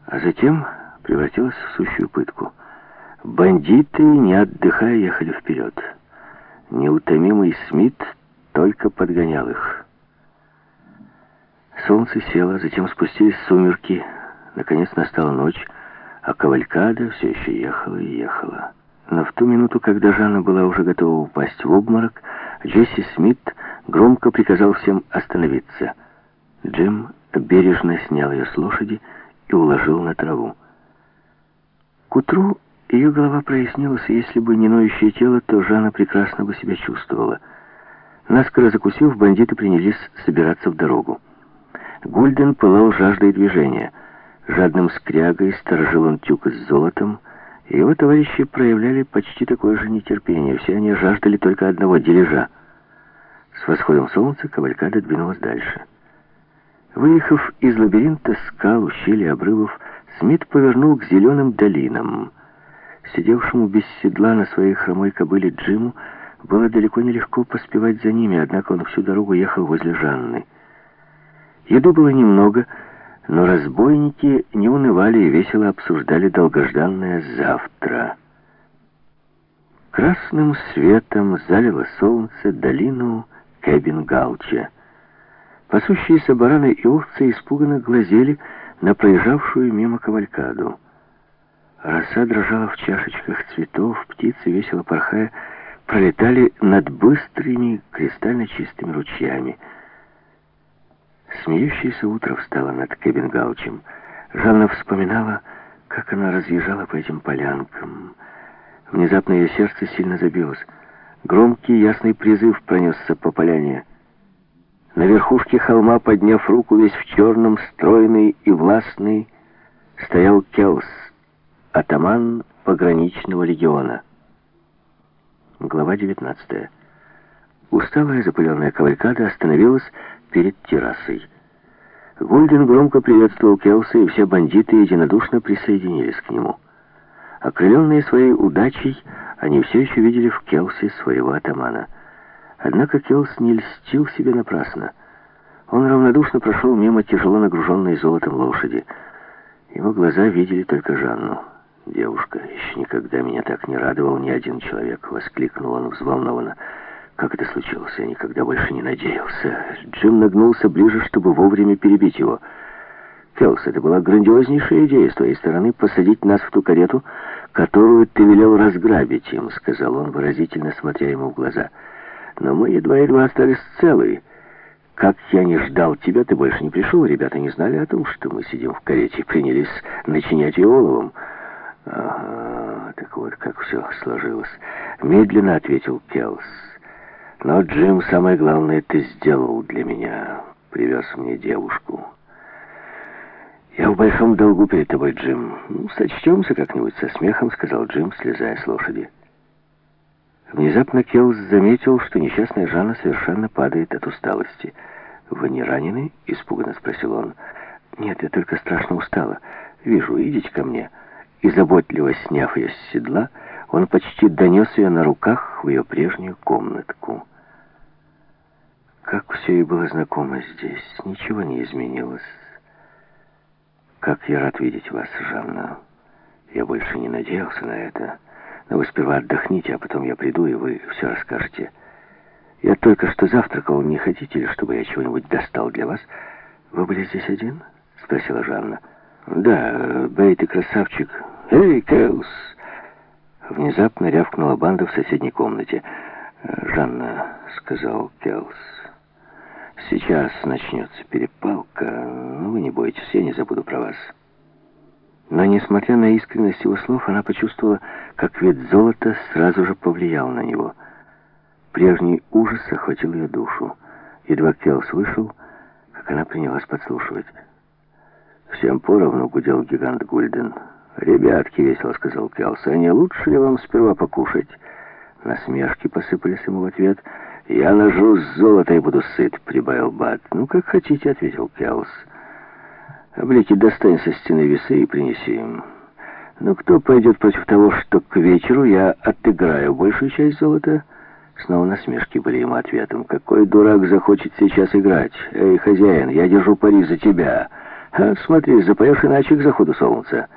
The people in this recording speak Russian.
а затем превратилась в сущую пытку. Бандиты, не отдыхая, ехали вперед. Неутомимый Смит только подгонял их. Солнце село, затем спустились сумерки. Наконец настала ночь, а кавалькада все еще ехала и ехала. Но в ту минуту, когда Жанна была уже готова упасть в обморок, Джесси Смит громко приказал всем остановиться. Джим бережно снял ее с лошади и уложил на траву. К утру ее голова прояснилась, и если бы не ноющее тело, то Жанна прекрасно бы себя чувствовала. Наскоро закусив, бандиты принялись собираться в дорогу. Гульден пылал жаждой движения. Жадным скрягой сторожил он тюк с золотом, и его товарищи проявляли почти такое же нетерпение. Все они жаждали только одного — дележа. С восходом солнца кавалькада двинулась дальше. Выехав из лабиринта скал, ущелий, обрывов, Смит повернул к зеленым долинам. Сидевшему без седла на своей хромой кобыле Джиму было далеко нелегко поспевать за ними, однако он всю дорогу ехал возле Жанны. Еды было немного, но разбойники не унывали и весело обсуждали долгожданное завтра. Красным светом залило солнце долину Кэбин-Гауча. Пасущиеся бараны и овцы испуганно глазели на проезжавшую мимо кавалькаду. Роса дрожала в чашечках цветов, птицы, весело порхая, пролетали над быстрыми кристально чистыми ручьями. Смеющееся утро встало над Кэбин-Гаучем. Жанна вспоминала, как она разъезжала по этим полянкам. Внезапно ее сердце сильно забилось. Громкий ясный призыв пронесся по поляне. На верхушке холма, подняв руку, весь в черном, стройный и властный, стоял Келс, атаман пограничного легиона. Глава 19. Усталая запыленная кавалькада остановилась перед террасой. Гульден громко приветствовал Келса, и все бандиты единодушно присоединились к нему. Окрыленные своей удачей, они все еще видели в Келсе своего атамана. Однако Келс не льстил себе напрасно. Он равнодушно прошел мимо тяжело нагруженной золотом лошади. Его глаза видели только Жанну. «Девушка, еще никогда меня так не радовал ни один человек», — воскликнул он взволнованно. «Как это случилось? Я никогда больше не надеялся». Джим нагнулся ближе, чтобы вовремя перебить его. «Келс, это была грандиознейшая идея с твоей стороны посадить нас в ту карету, которую ты велел разграбить им», — сказал он, выразительно смотря ему в глаза. «Но мы едва-едва остались целы. Как я не ждал тебя, ты больше не пришел. Ребята не знали о том, что мы сидим в карете, и принялись начинять ее оловом». «Ага, так вот как все сложилось», — медленно ответил Келс. «Но, Джим, самое главное ты сделал для меня. Привез мне девушку. Я в большом долгу перед тобой, Джим. Сочтемся как-нибудь», — со смехом сказал Джим, слезая с лошади. Внезапно Келс заметил, что несчастная Жанна совершенно падает от усталости. «Вы не ранены?» — испуганно спросил он. «Нет, я только страшно устала. Вижу, идите ко мне». И, заботливо сняв ее с седла, он почти донес ее на руках в ее прежнюю комнатку. Как все ей было знакомо здесь, ничего не изменилось. «Как я рад видеть вас, Жанна. Я больше не надеялся на это. Но вы сперва отдохните, а потом я приду, и вы все расскажете. Я только что завтракал. Не хотите ли, чтобы я чего-нибудь достал для вас?» «Вы были здесь один?» — спросила Жанна. «Да, Бейт и красавчик. Эй, Келс!» Внезапно рявкнула банда в соседней комнате. «Жанна», — сказал Келс, — «сейчас начнется перепалка, но вы не бойтесь, я не забуду про вас». Но, несмотря на искренность его слов, она почувствовала, как вид золота сразу же повлиял на него. Прежний ужас охватил ее душу. Едва Келс вышел, как она принялась подслушивать. «Всем поровну», — гудел гигант Гульден. «Ребятки», — весело сказал Келс, — «а не лучше ли вам сперва покушать?» Насмешки посыпались ему в ответ. «Я нажрусь золото и буду сыт», — прибавил Бат. «Ну, как хотите», — ответил Келс. «Облики, достань со стены весы и принеси им. Ну, кто пойдет против того, что к вечеру я отыграю большую часть золота?» Снова насмешки были ему ответом. «Какой дурак захочет сейчас играть? Эй, хозяин, я держу пари за тебя. А, смотри, запоешь иначе к заходу солнца.